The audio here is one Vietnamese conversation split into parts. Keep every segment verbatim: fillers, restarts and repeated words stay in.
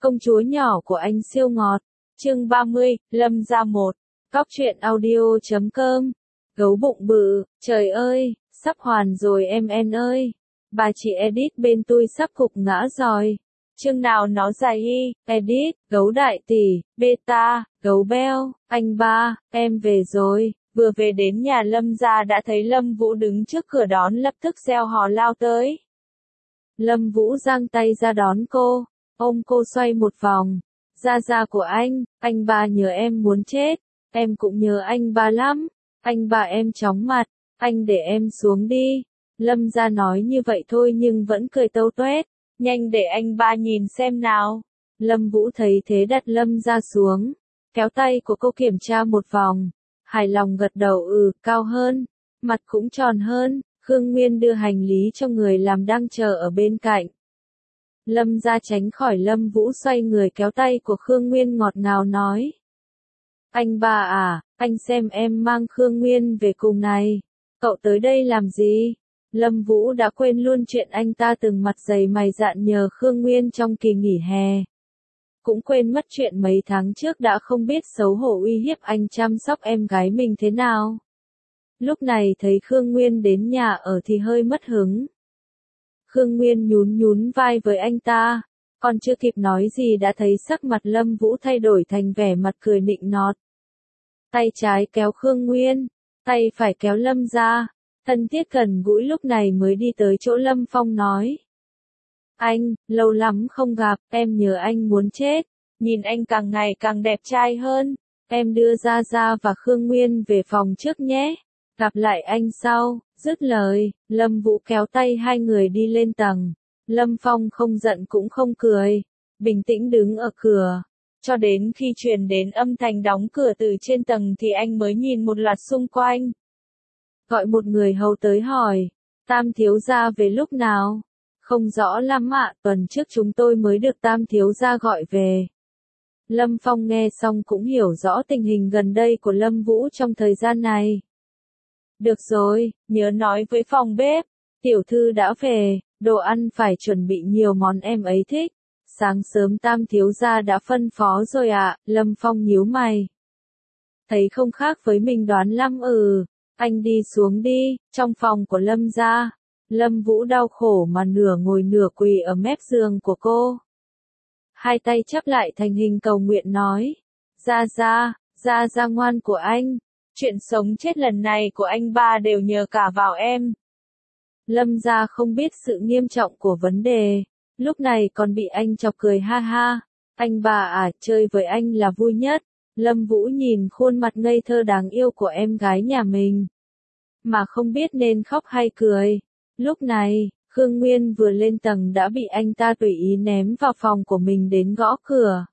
Công chúa nhỏ của anh siêu ngọt. Chương ba mươi, Lâm gia một. Cóc truyện audio chấm com. Gấu bụng bự, trời ơi, sắp hoàn rồi em en ơi. Bà chị edit bên tôi sắp cục ngã rồi. Chương nào nó dài y, edit, gấu đại tỷ, beta, gấu beo, anh ba, em về rồi. Vừa về đến nhà Lâm gia đã thấy Lâm Vũ đứng trước cửa đón, lập tức reo hò lao tới. Lâm Vũ giang tay ra đón cô, ôm cô xoay một vòng. Gia gia của anh, anh ba nhớ em muốn chết, em cũng nhớ anh ba lắm. Anh ba em chóng mặt, anh để em xuống đi. Lâm gia nói như vậy thôi nhưng vẫn cười tâu tuét, nhanh để anh ba nhìn xem nào. Lâm Vũ thấy thế đặt Lâm gia xuống, kéo tay của cô kiểm tra một vòng, hài lòng gật đầu ừ, cao hơn, mặt cũng tròn hơn. Khương Nguyên đưa hành lý cho người làm đang chờ ở bên cạnh. Lâm gia tránh khỏi Lâm Vũ, xoay người kéo tay của Khương Nguyên ngọt ngào nói. Anh ba à, anh xem em mang Khương Nguyên về cùng này. Cậu tới đây làm gì? Lâm Vũ đã quên luôn chuyện anh ta từng mặt dày mày dạn nhờ Khương Nguyên trong kỳ nghỉ hè. Cũng quên mất chuyện mấy tháng trước đã không biết xấu hổ uy hiếp anh chăm sóc em gái mình thế nào. Lúc này thấy Khương Nguyên đến nhà ở thì hơi mất hứng. Khương Nguyên nhún nhún vai với anh ta, còn chưa kịp nói gì đã thấy sắc mặt Lâm Vũ thay đổi thành vẻ mặt cười nịnh nọt. Tay trái kéo Khương Nguyên, tay phải kéo Lâm gia, thân thiết gần gũi lúc này mới đi tới chỗ Lâm Phong nói. Anh, lâu lắm không gặp, em nhớ anh muốn chết, nhìn anh càng ngày càng đẹp trai hơn, em đưa Gia Gia và Khương Nguyên về phòng trước nhé. Gặp lại anh sau. Dứt lời, Lâm Vũ kéo tay hai người đi lên tầng. Lâm Phong không giận cũng không cười, bình tĩnh đứng ở cửa. Cho đến khi truyền đến âm thanh đóng cửa từ trên tầng thì anh mới nhìn một loạt xung quanh. Gọi một người hầu tới hỏi, Tam thiếu gia về lúc nào? Không rõ lắm ạ, tuần trước chúng tôi mới được Tam thiếu gia gọi về. Lâm Phong nghe xong cũng hiểu rõ tình hình gần đây của Lâm Vũ trong thời gian này. Được rồi, nhớ nói với phòng bếp, tiểu thư đã về, đồ ăn phải chuẩn bị nhiều món em ấy thích. Sáng sớm Tam thiếu gia đã phân phó rồi ạ, à, Lâm Phong nhíu mày. Thấy không khác với mình đoán lắm ừ, anh đi xuống đi. Trong phòng của Lâm gia, Lâm Vũ đau khổ mà nửa ngồi nửa quỳ ở mép giường của cô. Hai tay chắp lại thành hình cầu nguyện nói, Gia Gia, Gia Gia ngoan của anh. Chuyện sống chết lần này của anh ba đều nhờ cả vào em. Lâm gia không biết sự nghiêm trọng của vấn đề, lúc này còn bị anh chọc cười ha ha. Anh ba à, chơi với anh là vui nhất. Lâm Vũ nhìn khuôn mặt ngây thơ đáng yêu của em gái nhà mình, mà không biết nên khóc hay cười. Lúc này, Khương Nguyên vừa lên tầng đã bị anh ta tùy ý ném vào phòng của mình đến gõ cửa.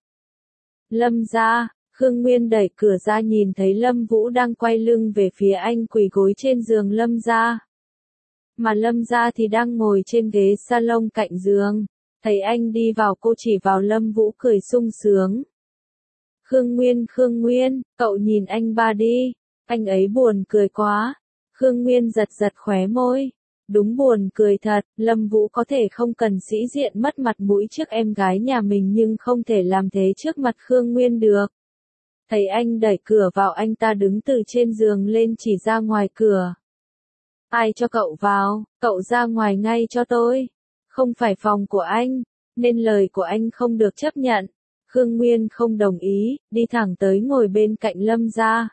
Lâm gia. Khương Nguyên đẩy cửa ra nhìn thấy Lâm Vũ đang quay lưng về phía anh quỳ gối trên giường Lâm gia. Mà Lâm gia thì đang ngồi trên ghế salon cạnh giường. Thấy anh đi vào cô chỉ vào Lâm Vũ cười sung sướng. Khương Nguyên, Khương Nguyên, cậu nhìn anh ba đi, anh ấy buồn cười quá. Khương Nguyên giật giật khóe môi. Đúng buồn cười thật, Lâm Vũ có thể không cần sĩ diện mất mặt mũi trước em gái nhà mình nhưng không thể làm thế trước mặt Khương Nguyên được. Thấy anh đẩy cửa vào anh ta đứng từ trên giường lên chỉ ra ngoài cửa. Ai cho cậu vào, cậu ra ngoài ngay cho tôi. Không phải phòng của anh, nên lời của anh không được chấp nhận. Khương Nguyên không đồng ý, đi thẳng tới ngồi bên cạnh Lâm gia.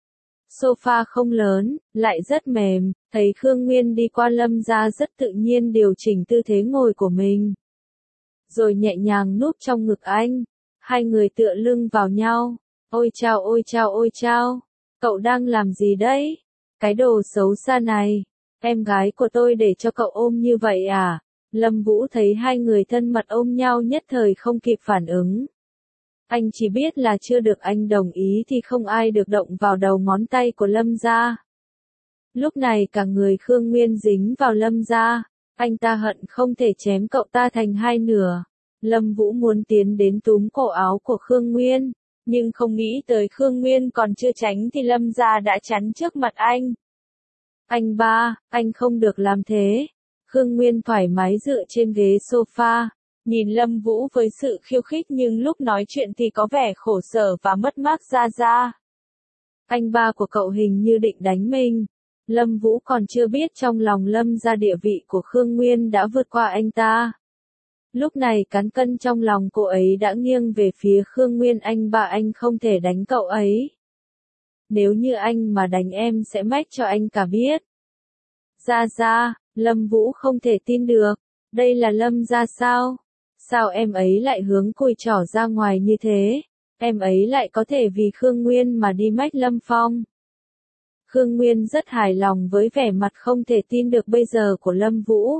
Sofa không lớn, lại rất mềm, thấy Khương Nguyên đi qua Lâm gia rất tự nhiên điều chỉnh tư thế ngồi của mình. Rồi nhẹ nhàng núp trong ngực anh, hai người tựa lưng vào nhau. Ôi chao ôi chao ôi chao, cậu đang làm gì đấy? Cái đồ xấu xa này, em gái của tôi để cho cậu ôm như vậy à? Lâm Vũ thấy hai người thân mật ôm nhau nhất thời không kịp phản ứng. Anh chỉ biết là chưa được anh đồng ý thì không ai được động vào đầu ngón tay của Lâm gia. Lúc này cả người Khương Nguyên dính vào Lâm gia, anh ta hận không thể chém cậu ta thành hai nửa. Lâm Vũ muốn tiến đến túm cổ áo của Khương Nguyên. Nhưng không nghĩ tới Khương Nguyên còn chưa tránh thì Lâm gia đã chắn trước mặt anh. Anh ba, anh không được làm thế. Khương Nguyên thoải mái dựa trên ghế sofa, nhìn Lâm Vũ với sự khiêu khích nhưng lúc nói chuyện thì có vẻ khổ sở và mất mát ra ra. Anh ba của cậu hình như định đánh mình. Lâm Vũ còn chưa biết trong lòng Lâm gia địa vị của Khương Nguyên đã vượt qua anh ta. Lúc này cán cân trong lòng cô ấy đã nghiêng về phía Khương Nguyên, anh ba anh không thể đánh cậu ấy. Nếu như anh mà đánh em sẽ mách cho anh cả biết. Gia Gia, Lâm Vũ không thể tin được. Đây là Lâm gia sao? Sao em ấy lại hướng cùi trỏ ra ngoài như thế? Em ấy lại có thể vì Khương Nguyên mà đi mách Lâm Phong. Khương Nguyên rất hài lòng với vẻ mặt không thể tin được bây giờ của Lâm Vũ.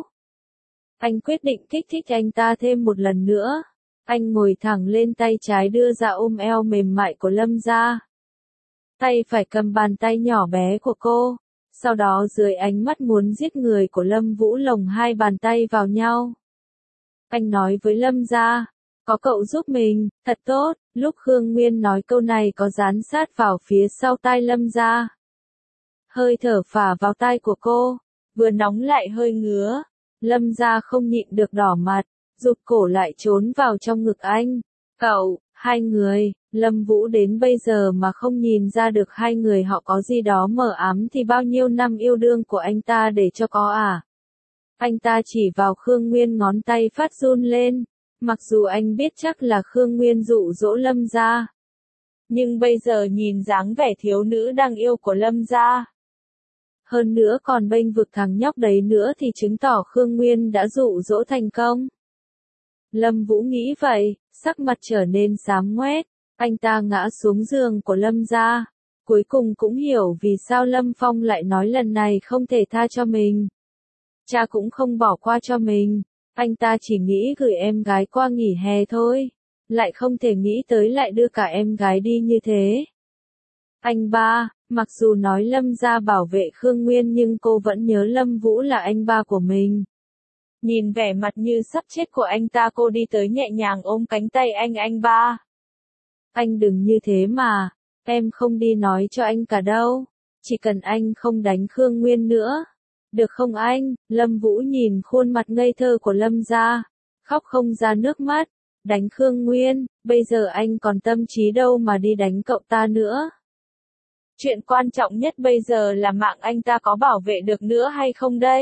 Anh quyết định kích thích anh ta thêm một lần nữa. Anh ngồi thẳng lên, tay trái đưa ra ôm eo mềm mại của Lâm gia. Tay phải cầm bàn tay nhỏ bé của cô. Sau đó dưới ánh mắt muốn giết người của Lâm Vũ lồng hai bàn tay vào nhau. Anh nói với Lâm gia, có cậu giúp mình, thật tốt. Lúc Khương Nguyên nói câu này có dán sát vào phía sau tai Lâm gia. Hơi thở phả vào tai của cô, vừa nóng lại hơi ngứa. Lâm gia không nhịn được đỏ mặt, rụt cổ lại trốn vào trong ngực anh. Cậu, hai người, Lâm Vũ đến bây giờ mà không nhìn ra được hai người họ có gì đó mờ ám thì bao nhiêu năm yêu đương của anh ta để cho có à? Anh ta chỉ vào Khương Nguyên, ngón tay phát run lên, mặc dù anh biết chắc là Khương Nguyên dụ dỗ Lâm gia. Nhưng bây giờ nhìn dáng vẻ thiếu nữ đang yêu của Lâm gia. Hơn nữa còn bênh vực thằng nhóc đấy nữa thì chứng tỏ Khương Nguyên đã dụ dỗ thành công. Lâm Vũ nghĩ vậy, sắc mặt trở nên xám ngoét, anh ta ngã xuống giường của Lâm gia, cuối cùng cũng hiểu vì sao Lâm Phong lại nói lần này không thể tha cho mình. Cha cũng không bỏ qua cho mình, anh ta chỉ nghĩ gửi em gái qua nghỉ hè thôi, lại không thể nghĩ tới lại đưa cả em gái đi như thế. Anh ba, mặc dù nói Lâm gia bảo vệ Khương Nguyên nhưng cô vẫn nhớ Lâm Vũ là anh ba của mình. Nhìn vẻ mặt như sắp chết của anh ta, cô đi tới nhẹ nhàng ôm cánh tay anh. Anh ba, anh đừng như thế mà, em không đi nói cho anh cả đâu, chỉ cần anh không đánh Khương Nguyên nữa. Được không anh? Lâm Vũ nhìn khuôn mặt ngây thơ của Lâm gia, khóc không ra nước mắt. Đánh Khương Nguyên, bây giờ anh còn tâm trí đâu mà đi đánh cậu ta nữa. Chuyện quan trọng nhất bây giờ là mạng anh ta có bảo vệ được nữa hay không đây?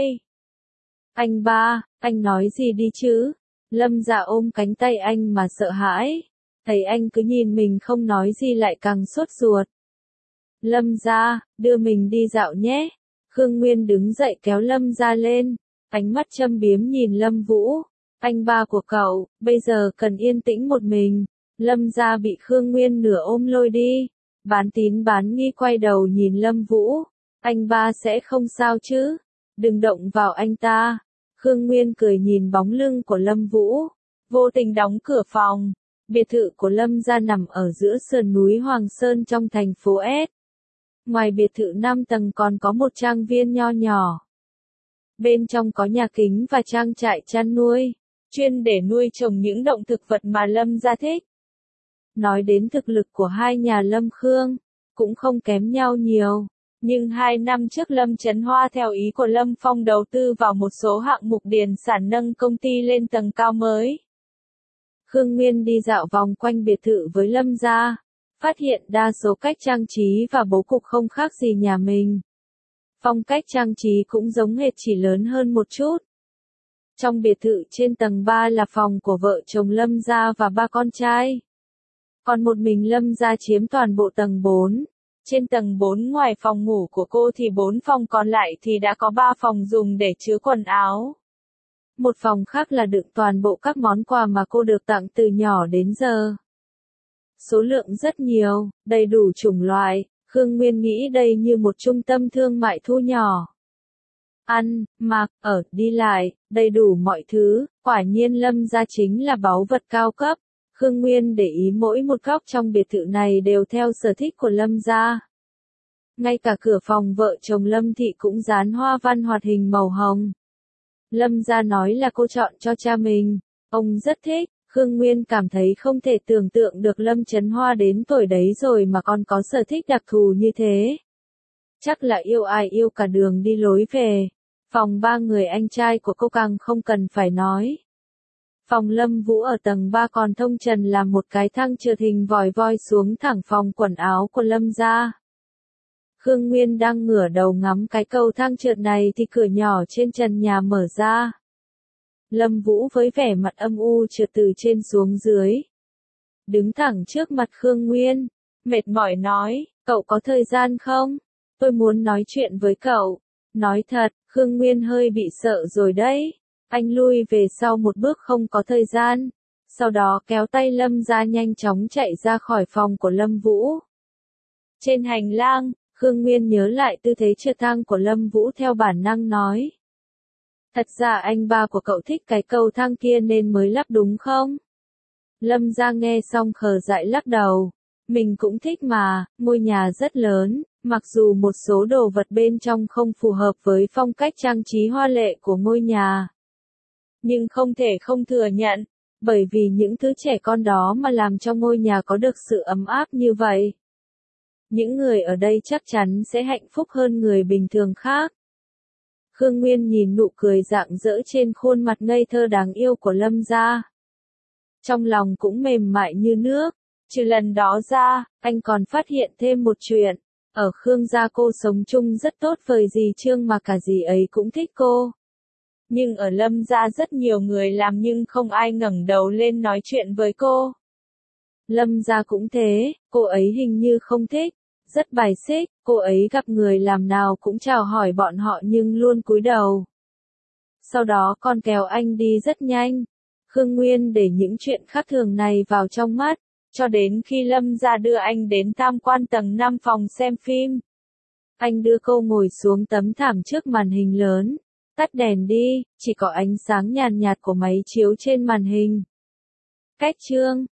Anh ba, anh nói gì đi chứ? Lâm Dạ ôm cánh tay anh mà sợ hãi. Thấy anh cứ nhìn mình không nói gì lại càng sốt ruột. Lâm Dạ, đưa mình đi dạo nhé. Khương Nguyên đứng dậy kéo Lâm Dạ lên. Ánh mắt châm biếm nhìn Lâm Vũ. Anh ba của cậu, bây giờ cần yên tĩnh một mình. Lâm Dạ bị Khương Nguyên nửa ôm lôi đi. Bán tín bán nghi quay đầu nhìn Lâm Vũ. Anh ba sẽ không sao chứ? Đừng động vào anh ta. Khương Nguyên cười nhìn bóng lưng của Lâm Vũ, vô tình đóng cửa phòng. Biệt thự của Lâm gia nằm ở giữa sườn núi Hoàng Sơn trong thành phố S. Ngoài biệt thự năm tầng còn có một trang viên nho nhỏ. Bên trong có nhà kính và trang trại chăn nuôi, chuyên để nuôi trồng những động thực vật mà Lâm gia thích. Nói đến thực lực của hai nhà Lâm Khương, cũng không kém nhau nhiều. Nhưng hai năm trước Lâm Trấn Hoa theo ý của Lâm Phong đầu tư vào một số hạng mục điền sản nâng công ty lên tầng cao mới. Khương Nguyên đi dạo vòng quanh biệt thự với Lâm gia, phát hiện đa số cách trang trí và bố cục không khác gì nhà mình. Phong cách trang trí cũng giống hệt, chỉ lớn hơn một chút. Trong biệt thự trên tầng ba là phòng của vợ chồng Lâm gia và ba con trai. Còn một mình Lâm gia chiếm toàn bộ tầng bốn. Trên tầng bốn ngoài phòng ngủ của cô thì bốn phòng còn lại thì đã có ba phòng dùng để chứa quần áo. Một phòng khác là đựng toàn bộ các món quà mà cô được tặng từ nhỏ đến giờ. Số lượng rất nhiều, đầy đủ chủng loại, Khương Nguyên nghĩ đây như một trung tâm thương mại thu nhỏ. Ăn, mặc, ở, đi lại, đầy đủ mọi thứ, quả nhiên Lâm gia chính là báu vật cao cấp. Khương Nguyên để ý mỗi một góc trong biệt thự này đều theo sở thích của Lâm gia. Ngay cả cửa phòng vợ chồng Lâm Thị cũng dán hoa văn hoạt hình màu hồng. Lâm gia nói là cô chọn cho cha mình, ông rất thích. Khương Nguyên cảm thấy không thể tưởng tượng được Lâm Trấn Hoa đến tuổi đấy rồi mà còn có sở thích đặc thù như thế. Chắc là yêu ai yêu cả đường đi lối về. Phòng ba người anh trai của cô càng không cần phải nói. Phòng Lâm Vũ ở tầng ba còn thông trần là một cái thang trượt hình vòi voi xuống thẳng phòng quần áo của Lâm gia. Khương Nguyên đang ngửa đầu ngắm cái cầu thang trượt này thì cửa nhỏ trên trần nhà mở ra. Lâm Vũ với vẻ mặt âm u trượt từ trên xuống dưới. Đứng thẳng trước mặt Khương Nguyên, mệt mỏi nói, cậu có thời gian không? Tôi muốn nói chuyện với cậu. Nói thật, Khương Nguyên hơi bị sợ rồi đấy. Anh lui về sau một bước không có thời gian. Sau đó kéo tay Lâm ra nhanh chóng chạy ra khỏi phòng của Lâm Vũ. Trên hành lang, Khương Nguyên nhớ lại tư thế trượt thang của Lâm Vũ theo bản năng nói. Thật ra anh ba của cậu thích cái cầu thang kia nên mới lắp đúng không? Lâm ra nghe xong khờ dại lắc đầu. Mình cũng thích mà, ngôi nhà rất lớn, mặc dù một số đồ vật bên trong không phù hợp với phong cách trang trí hoa lệ của ngôi nhà. Nhưng không thể không thừa nhận, bởi vì những thứ trẻ con đó mà làm cho ngôi nhà có được sự ấm áp như vậy. Những người ở đây chắc chắn sẽ hạnh phúc hơn người bình thường khác. Khương Nguyên nhìn nụ cười rạng rỡ trên khuôn mặt ngây thơ đáng yêu của Lâm gia. Trong lòng cũng mềm mại như nước. Trừ lần đó ra, anh còn phát hiện thêm một chuyện. Ở Khương gia cô sống chung rất tốt với dì Trương mà cả dì ấy cũng thích cô. Nhưng ở Lâm gia rất nhiều người làm nhưng không ai ngẩng đầu lên nói chuyện với cô. Lâm gia cũng thế, cô ấy hình như không thích, rất bài xích, cô ấy gặp người làm nào cũng chào hỏi bọn họ nhưng luôn cúi đầu. Sau đó con kéo anh đi rất nhanh. Khương Nguyên để những chuyện khác thường này vào trong mắt, cho đến khi Lâm gia đưa anh đến tham quan tầng năm phòng xem phim. Anh đưa cô ngồi xuống tấm thảm trước màn hình lớn. Tắt đèn đi, chỉ có ánh sáng nhàn nhạt của máy chiếu trên màn hình. Cách chương